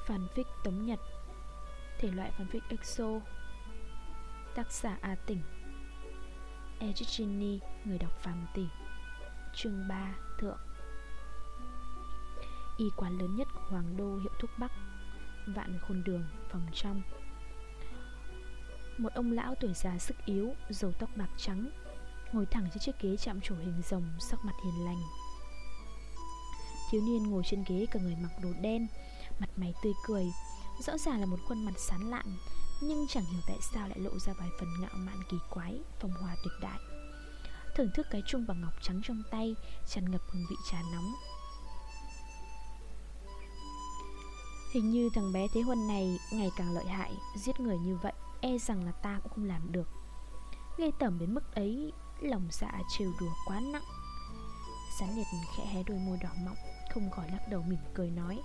Fanfic Tống Nhật. Thể loại fanfic EXO. Tác giả A Tỉnh. Egini, người đọc Phạm Tỷ. Chương 3, Thượng. Y quán lớn nhất của Hoàng đô hiệu thuốc Bắc, Vạn Khôn Đường, phòng trong. Một ông lão tuổi già sức yếu, râu tóc bạc trắng, ngồi thẳng trên chiếc ghế chạm trổ hình rồng, sắc mặt hiền lành. Thiếu niên ngồi trên ghế cả người mặc đồ đen, mặt mày tươi cười, rõ ràng là một khuôn mặt sán lạn, nhưng chẳng hiểu tại sao lại lộ ra vài phần ngạo mạn kỳ quái, phong hoa tuyệt đại. Thưởng thức cái chung bằng ngọc trắng trong tay, tràn ngập hương vị trà nóng. Hình như thằng bé Thế Huân này ngày càng lợi hại, giết người như vậy e rằng là ta cũng không làm được. Ghê tởm đến mức ấy, lòng dạ trêu đùa quá nặng. Sán Liệt khẽ hé đôi môi đỏ mọng, không khỏi lắc đầu mỉm cười nói: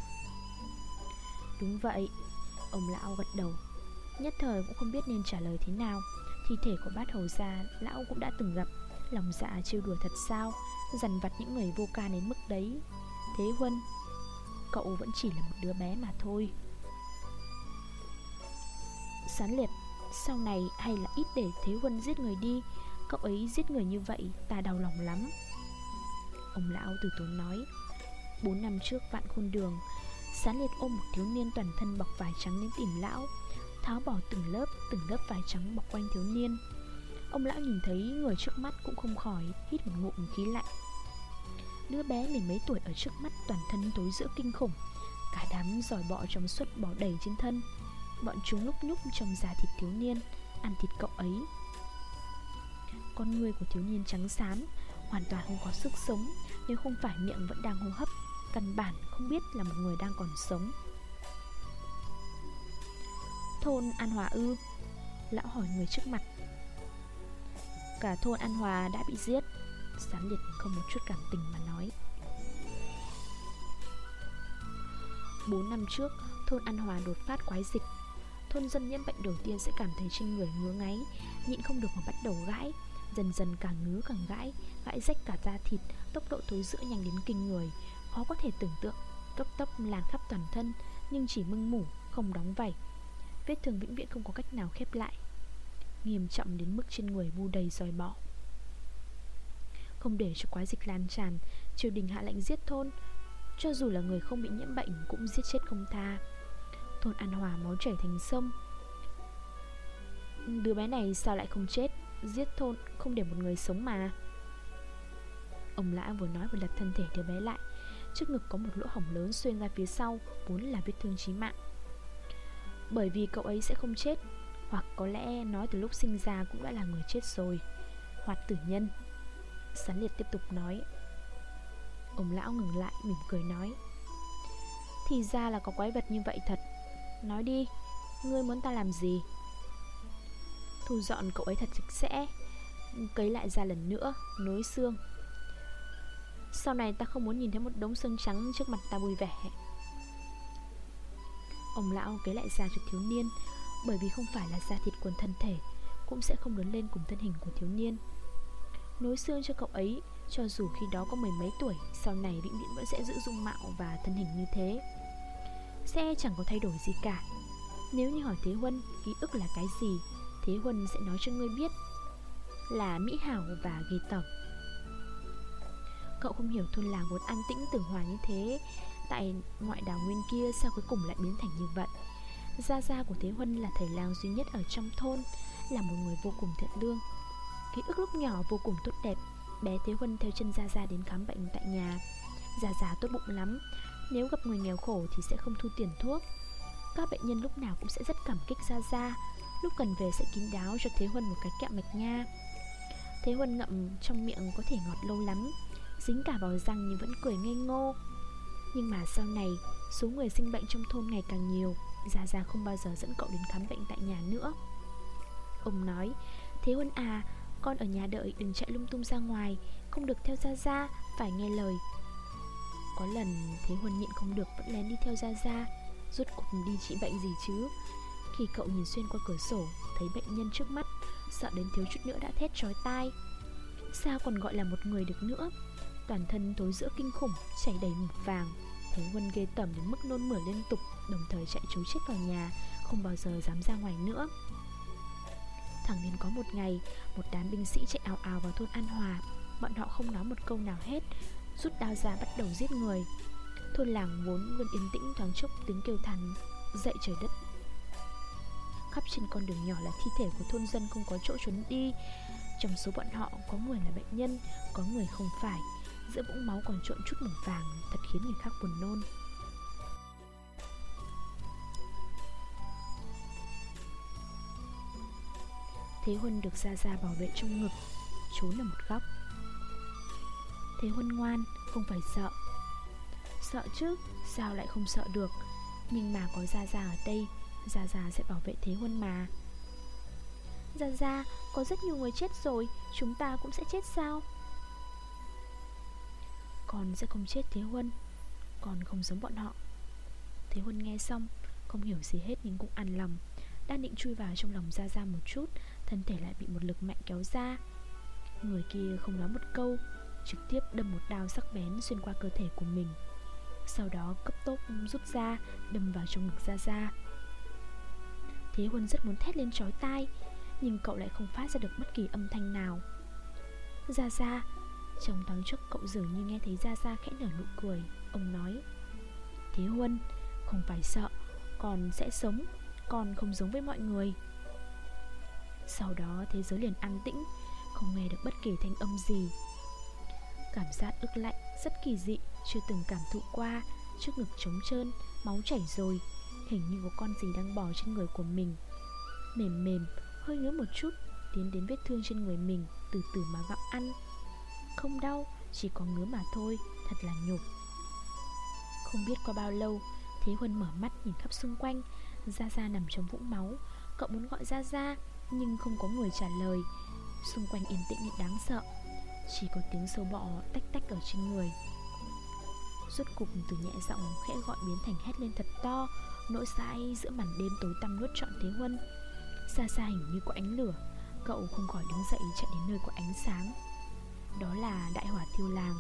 Đúng vậy. Ông lão gật đầu, nhất thời cũng không biết nên trả lời thế nào. Thi thể của Bát Hầu gia lão cũng đã từng gặp. Lòng dạ trêu đùa thật sao, dằn vặt những người vô can đến mức đấy. Thế Huân, cậu vẫn chỉ là một đứa bé mà thôi. Sán Liệt, sau này hay là ít để Thế Huân giết người đi. Cậu ấy giết người như vậy ta đau lòng lắm. Ông lão từ tốn nói. 4 năm trước Vạn Khôn Đường, Sán Liệt ôm một thiếu niên toàn thân bọc vải trắng đến tìm lão, tháo bỏ từng lớp vải trắng bọc quanh thiếu niên. Ông lão nhìn thấy người trước mắt cũng không khỏi hít một ngụm khí lạnh. Đứa bé mười mấy tuổi ở trước mắt toàn thân tối giữa kinh khủng, cả đám giỏi bọ trong suốt bò đầy trên thân. Bọn chúng lúc nhúc trong da thịt thiếu niên, ăn thịt cậu ấy. Con người của thiếu niên trắng xám, hoàn toàn không có sức sống. Nếu không phải miệng vẫn đang hô hấp, căn bản không biết là một người đang còn sống. Thôn An Hòa ư? Lão hỏi người trước mặt. Cả thôn An Hòa đã bị giết. Sán Liệt không một chút cảm tình mà nói. 4 năm trước, thôn An Hòa đột phát quái dịch. Thôn dân nhiễm bệnh đầu tiên sẽ cảm thấy trên người ngứa ngáy, nhịn không được mà bắt đầu gãi. Dần dần càng ngứa càng gãi, gãi rách cả da thịt, tốc độ thối rữa nhanh đến kinh người, khó có thể tưởng tượng. Cấp tốc lan khắp toàn thân, nhưng chỉ mưng mủ, không đóng vảy. Vết thương vĩnh viễn không có cách nào khép lại, nghiêm trọng đến mức trên người bu đầy giòi bọ. Không để cho quái dịch lan tràn, triều đình hạ lệnh giết thôn. Cho dù là người không bị nhiễm bệnh cũng giết chết không tha. Thôn An Hòa máu chảy thành sông. Đứa bé này sao lại không chết? Giết thôn không để một người sống mà. Ông lão vừa nói vừa lật thân thể đứa bé lại. Trước ngực có một lỗ hổng lớn xuyên ra phía sau, vốn là vết thương chí mạng. Bởi vì cậu ấy sẽ không chết, hoặc có lẽ nói từ lúc sinh ra cũng đã là người chết rồi. Hoạt tử nhân. Sán Liệt tiếp tục nói. Ông lão ngừng lại mỉm cười nói. Thì ra là có quái vật như vậy thật. Nói đi, ngươi muốn ta làm gì? Thu dọn cậu ấy thật sạch sẽ, cấy lại da lần nữa, nối xương. Sau này ta không muốn nhìn thấy một đống xương trắng trước mặt ta vui vẻ. Ông lão cấy lại da cho thiếu niên, bởi vì không phải là da thịt của thân thể, cũng sẽ không lớn lên cùng thân hình của thiếu niên. Nối xương cho cậu ấy, cho dù khi đó có mười mấy tuổi, sau này vĩnh viễn vẫn sẽ giữ dung mạo và thân hình như thế, sẽ chẳng có thay đổi gì cả. Nếu như hỏi Thế Huân ký ức là cái gì, Thế Huân sẽ nói cho ngươi biết là mỹ hảo và ghê tởm. Cậu không hiểu thôn làng vốn an tĩnh tường hòa như thế, tại ngoại đảo nguyên kia sao cuối cùng lại biến thành như vậy. Gia gia của Thế Huân là thầy lang duy nhất ở trong thôn, là một người vô cùng thiện lương. Ký ức lúc nhỏ vô cùng tốt đẹp. Bé Thế Huân theo chân Gia Gia đến khám bệnh tại nhà. Gia Gia tốt bụng lắm, nếu gặp người nghèo khổ thì sẽ không thu tiền thuốc. Các bệnh nhân lúc nào cũng sẽ rất cảm kích Gia Gia, lúc cần về sẽ kín đáo cho Thế Huân một cái kẹo mạch nha. Thế Huân ngậm trong miệng có thể ngọt lâu lắm, dính cả vào răng nhưng vẫn cười ngây ngô. Nhưng mà sau này, số người sinh bệnh trong thôn ngày càng nhiều, Gia Gia không bao giờ dẫn cậu đến khám bệnh tại nhà nữa. Ông nói, Thế Huân à, con ở nhà đợi, đừng chạy lung tung ra ngoài, không được theo Gia Gia, phải nghe lời. Có lần Thế Huân nhịn không được vẫn lén đi theo Gia Gia. Rốt cuộc đi trị bệnh gì chứ? Khi cậu nhìn xuyên qua cửa sổ, thấy bệnh nhân trước mắt, sợ đến thiếu chút nữa đã thét chói tai. Sao còn gọi là một người được nữa? Toàn thân tối giữa kinh khủng, chảy đầy mụn vàng. Thế Huân ghê tởm đến mức nôn mửa liên tục, đồng thời chạy trối chết vào nhà, không bao giờ dám ra ngoài nữa. Thẳng đến có một ngày, một đám binh sĩ chạy ào ào vào thôn An Hòa. Bọn họ không nói một câu nào hết, rút đao ra bắt đầu giết người. Thôn làng vốn luôn yên tĩnh, thoáng chốc tiếng kêu thảm dậy trời đất. Khắp trên con đường nhỏ là thi thể của thôn dân không có chỗ trốn đi. Trong số bọn họ có người là bệnh nhân, có người không phải. Giữa vũng máu còn trộn chút màu vàng, thật khiến người khác buồn nôn. Thế Huân được Gia Gia bảo vệ trong ngực, trốn ở một góc. Thế Huân ngoan, không phải sợ. Sợ chứ, sao lại không sợ được. Nhưng mà có Gia Gia ở đây, Gia Gia sẽ bảo vệ Thế Huân mà. Gia Gia, có rất nhiều người chết rồi, chúng ta cũng sẽ chết sao? Con sẽ không chết Thế Huân, con không giống bọn họ. Thế Huân nghe xong, không hiểu gì hết nhưng cũng an lòng. Đang định chui vào trong lòng Gia Gia một chút, thân thể lại bị một lực mạnh kéo ra. Người kia không nói một câu, trực tiếp đâm một đao sắc bén xuyên qua cơ thể của mình. Sau đó cấp tốc rút ra, đâm vào trong ngực Gia Gia. Thế Huân rất muốn thét lên chói tai, nhưng cậu lại không phát ra được bất kỳ âm thanh nào. Gia Gia. Trong thoáng chốc cậu dường như nghe thấy Gia Gia khẽ nở nụ cười. Ông nói: Thế Huân, không phải sợ, con sẽ sống, con không giống với mọi người. Sau đó thế giới liền an tĩnh, không nghe được bất kỳ thanh âm gì. Cảm giác ức lạnh rất kỳ dị, chưa từng cảm thụ qua. Trước ngực trống trơn, máu chảy rồi, hình như có con gì đang bò trên người của mình. Mềm mềm, hơi ngứa một chút, tiến đến vết thương trên người mình, từ từ mà gặm ăn. Không đau, chỉ có ngứa mà thôi, thật là nhục. Không biết qua bao lâu, Thế Huân mở mắt nhìn khắp xung quanh. Gia Gia nằm trong vũng máu. Cậu muốn gọi Gia Gia, nhưng không có người trả lời. Xung quanh yên tĩnh đến đáng sợ, chỉ có tiếng sâu bọ tách tách ở trên người. Rốt cục từ nhẹ giọng khẽ gọi biến thành hét lên thật to. Nỗi dãi giữa màn đêm tối tăm nuốt trọn Thế Huân. Xa xa hình như có ánh lửa. Cậu không khỏi đứng dậy chạy đến nơi có ánh sáng. Đó là đại hỏa thiêu làng.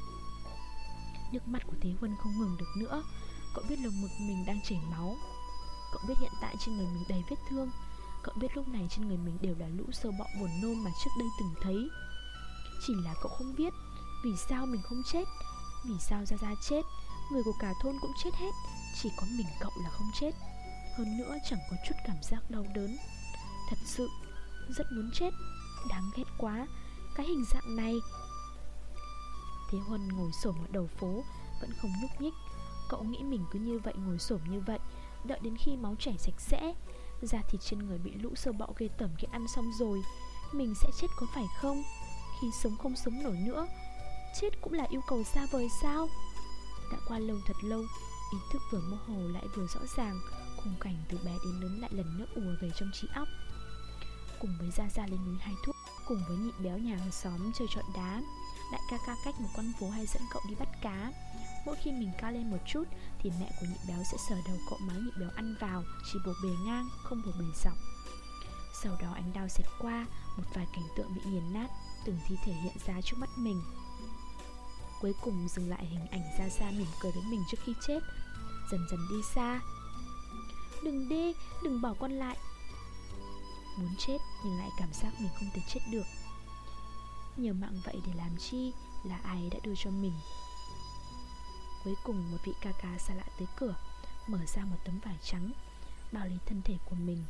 Nước mắt của Thế Huân không ngừng được nữa. Cậu biết lồng ngực mình đang chảy máu. Cậu biết hiện tại trên người mình đầy vết thương. Cậu biết lúc này trên người mình đều là lũ sâu bọ buồn nôn mà trước đây từng thấy. Chỉ là cậu không biết vì sao mình không chết, vì sao Gia Gia chết, người của cả thôn cũng chết hết, chỉ có mình cậu là không chết. Hơn nữa chẳng có chút cảm giác đau đớn. Thật sự rất muốn chết. Đáng ghét quá. Cái hình dạng này. Thế Huân ngồi xổm ở đầu phố, vẫn không nhúc nhích. Cậu nghĩ mình cứ như vậy ngồi xổm như vậy, đợi đến khi máu chảy sạch sẽ, da thịt trên người bị lũ sâu bọ ghê tởm kia ăn xong rồi, mình sẽ chết có phải không? Khi sống không sống nổi nữa, chết cũng là yêu cầu xa vời sao? Đã qua lâu thật lâu, ý thức vừa mơ hồ lại vừa rõ ràng. Khung cảnh từ bé đến lớn lại lần nữa ùa về trong trí óc. Cùng với Gia Gia lên núi hái thuốc, cùng với nhị béo nhà hàng xóm chơi trọi đá, đại ca ca cách một con phố hay dẫn cậu đi bắt cá. Mỗi khi mình cao lên một chút thì mẹ của nhị béo sẽ sờ đầu cậu mắng nhị béo ăn vào, chỉ bổ bề ngang, không bổ bề dọc. Sau đó ánh đao xẹt qua, một vài cảnh tượng bị nghiền nát, từng thi thể hiện ra trước mắt mình. Cuối cùng dừng lại hình ảnh Gia Gia mỉm cười với mình trước khi chết, dần dần đi xa. Đừng đi, đừng bỏ con lại. Muốn chết nhưng lại cảm giác mình không thể chết được. Nhiều mạng vậy để làm chi, là ai đã đưa cho mình. Cuối cùng một vị ca ca xa lạ tới cửa, mở ra một tấm vải trắng, bao lấy thân thể của mình.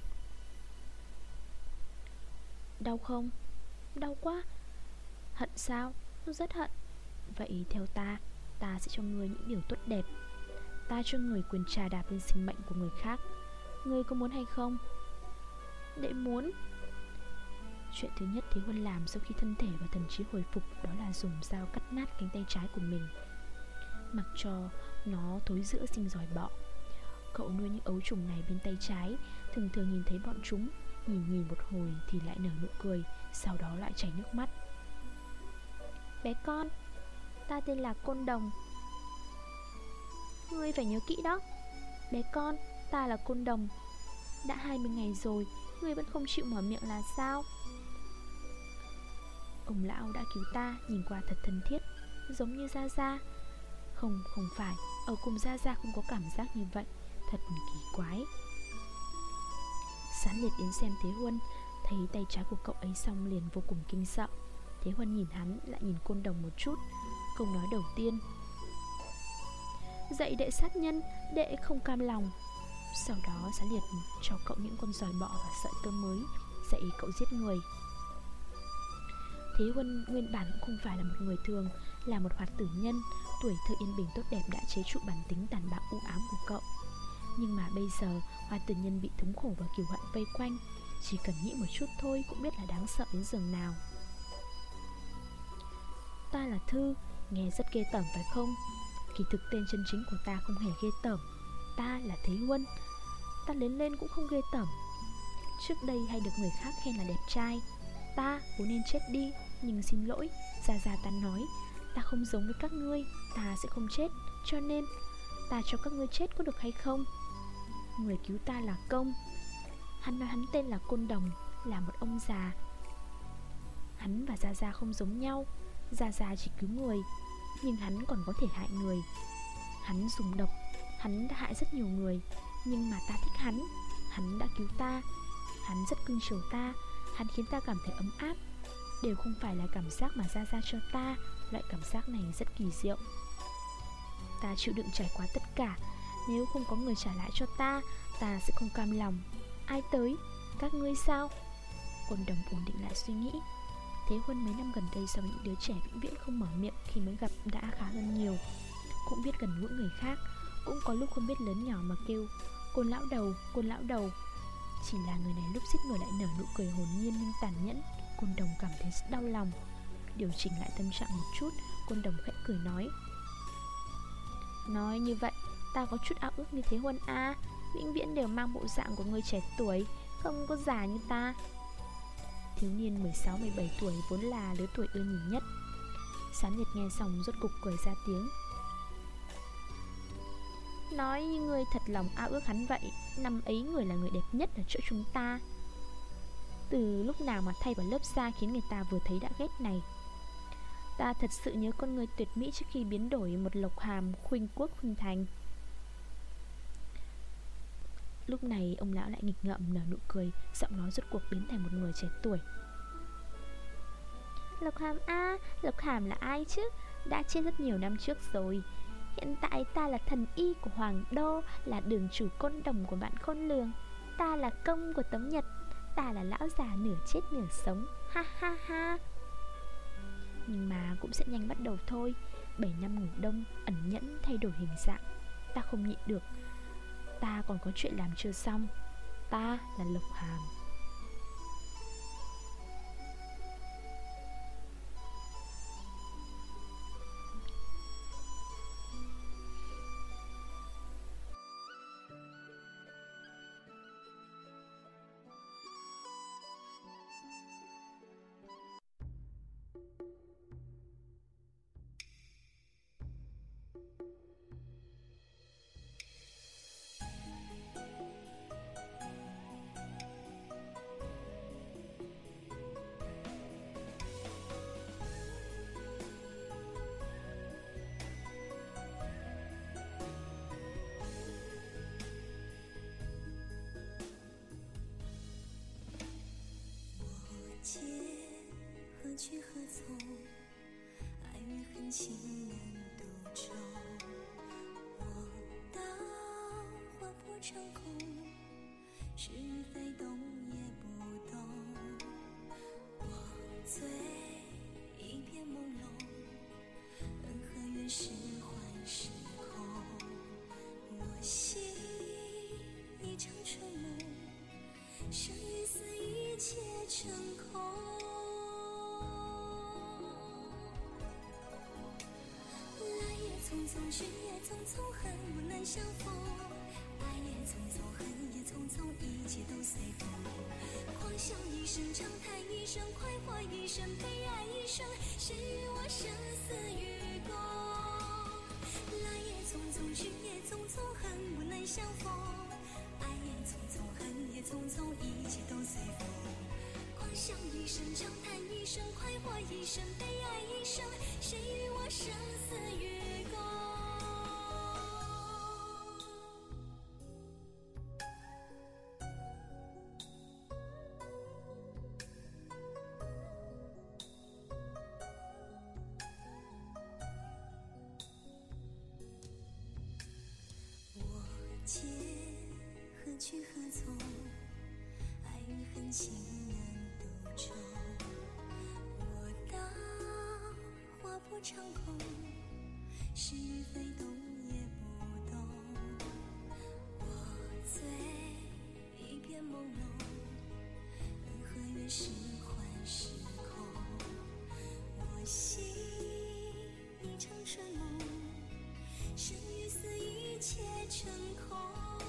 Đau không? Đau quá. Hận sao? Rất hận. Vậy theo ta sẽ cho ngươi những điều tốt đẹp. Ta cho người quyền trà đạp lên sinh mệnh của người khác. Ngươi có muốn hay không? Đệ muốn. Chuyện thứ nhất Thế Huân làm sau khi thân thể và thần trí hồi phục, đó là dùng dao cắt nát cánh tay trái của mình, mặc cho nó thối rữa sinh giòi bọ. Cậu nuôi những ấu trùng này bên tay trái, thường thường nhìn thấy bọn chúng, nhìn một hồi thì lại nở nụ cười, sau đó lại chảy nước mắt. Bé con, ta tên là Côn Đồng. Ngươi phải nhớ kỹ đó. Bé con, ta là Côn Đồng. Đã 20 ngày rồi, ngươi vẫn không chịu mở miệng là sao? Ông lão đã cứu ta, nhìn qua thật thân thiết, giống như Gia Gia. Không, không phải, ở cùng Gia Gia không có cảm giác như vậy. Thật kỳ quái. Sán Liệt đến xem Thế Huân, thấy tay trái của cậu ấy xong liền vô cùng kinh sợ. Thế Huân nhìn hắn, lại nhìn Côn Đồng một chút. Câu nói đầu tiên: dậy đệ sát nhân, đệ không cam lòng. Sau đó Sán Liệt cho cậu những con giòi bọ và sợi tơ mới, dạy cậu giết người. Thế Huân nguyên bản cũng không phải là một người thường, là một hoạt tử nhân. Tuổi thơ yên bình tốt đẹp đã chế trụ bản tính tàn bạo u ám của cậu. Nhưng mà bây giờ hoạt tử nhân bị thống khổ và kiều hận vây quanh, chỉ cần nghĩ một chút thôi cũng biết là đáng sợ đến giường nào. Ta là Thư, nghe rất ghê tởm phải không? Kỳ thực tên chân chính của ta không hề ghê tởm. Ta là Thế Huân. Ta lớn lên cũng không ghê tởm. Trước đây hay được người khác khen là đẹp trai. Ta vốn nên chết đi, nhưng xin lỗi, Gia Gia ta nói ta không giống với các ngươi, ta sẽ không chết. Cho nên ta cho các ngươi chết có được hay không? Người cứu ta là Công. Hắn nói hắn tên là Côn Đồng, là một ông già. Hắn và Gia Gia không giống nhau. Gia Gia chỉ cứu người, nhưng hắn còn có thể hại người. Hắn dùng độc, hắn đã hại rất nhiều người. Nhưng mà ta thích hắn. Hắn đã cứu ta. Hắn rất cưng chiều ta. Hắn khiến ta cảm thấy ấm áp. Đều không phải là cảm giác mà Gia Gia cho ta. Loại cảm giác này rất kỳ diệu. Ta chịu đựng trải qua tất cả. Nếu không có người trả lại cho ta, ta sẽ không cam lòng. Ai tới? Các ngươi sao? Côn Đồng ổn định lại suy nghĩ. Thế Huân mấy năm gần đây so với những đứa trẻ vĩnh viễn không mở miệng khi mới gặp đã khá hơn nhiều. Cũng biết gần gũi người khác, cũng có lúc không biết lớn nhỏ mà kêu Côn lão đầu, Côn lão đầu. Chỉ là người này lúc giết người lại nở nụ cười hồn nhiên nhưng tàn nhẫn. Côn Đồng cảm thấy rất đau lòng. Điều chỉnh lại tâm trạng một chút, Côn Đồng khẽ cười nói: nói như vậy, ta có chút ao ước như Thế Huân a, vĩnh viễn đều mang bộ dạng của người trẻ tuổi, không có già như ta. Thiếu niên 16-17 tuổi vốn là lứa tuổi ưa nhìn nhất. Sán Liệt nghe xong rốt cục cười ra tiếng: nói như người thật lòng ao ước hắn vậy. Năm ấy người là người đẹp nhất ở chỗ chúng ta. Từ lúc nào mà thay vào lớp da khiến người ta vừa thấy đã ghét này. Ta thật sự nhớ con người tuyệt mỹ trước khi biến đổi một Lộc Hàm khuynh quốc khuynh thành. Lúc này ông lão lại nghịch ngợm nở nụ cười, giọng nói rốt cuộc biến thành một người trẻ tuổi. Lộc Hàm a, Lộc Hàm là ai chứ? Đã chết rất nhiều năm trước rồi. Hiện tại ta là thần y của Hoàng Đô, là đường chủ Côn Đồng của bạn Khôn Lường. Ta là công của Tống Nhật. Ta là lão già nửa chết nửa sống. Ha ha ha. Nhưng mà cũng sẽ nhanh bắt đầu thôi. 7 năm ngủ đông, ẩn nhẫn thay đổi hình dạng. Ta không nhịn được. Ta còn có chuyện làm chưa xong. Ta là Lộc Hàm. 劫何去何从？爱与恨情难独钟。我当划破长空，是与非动也不动。我醉一片朦胧，恩和怨是幻是空。我醒一场春梦，生与死一切成空。来也匆匆，去也匆匆，恨不能相逢。爱也匆匆，恨也匆匆，一切都随风。狂笑一声，长叹一声，快活一生，悲哀一生，谁与我生死与共？来也匆匆，去也匆匆，恨不能相逢。爱也匆匆，恨也匆匆，一切都随风。狂笑一声，长叹一声，快活一生，悲哀一生，谁与我生死与共？ 长空，是与非动也不动。我醉一片朦胧，恩和怨是幻是空。我醒一场春梦，生与死一切成空。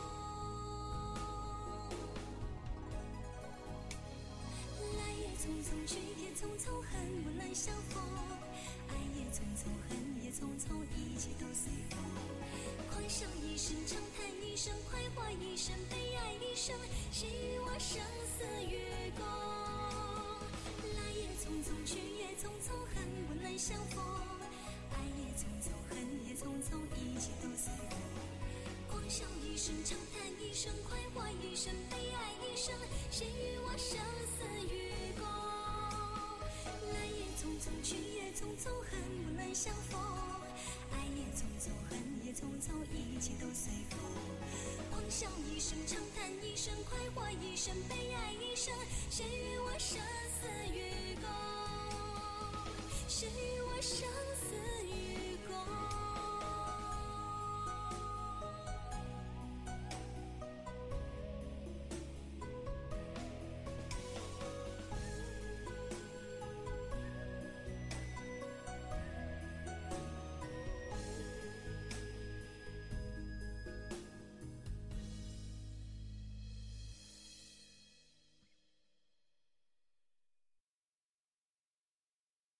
来也匆匆，去也匆匆，恨不能相逢。爱也匆匆，恨也匆匆，一切都随风。狂笑一声，长叹一声，快活一生，悲哀一生，谁与我生死与共？来也匆匆，去也匆匆，恨不能相逢。爱也匆匆，恨也匆匆，一切都随风。狂笑一声，长叹一声，快活一生，悲哀一生，谁与我生死与共？来也匆匆，去也匆匆，恨不能相逢。爱也匆匆，恨也匆匆，一切都随风。狂笑一声，长叹一声，快活一生，悲哀一生，谁与我生死与共？谁与我生死与共？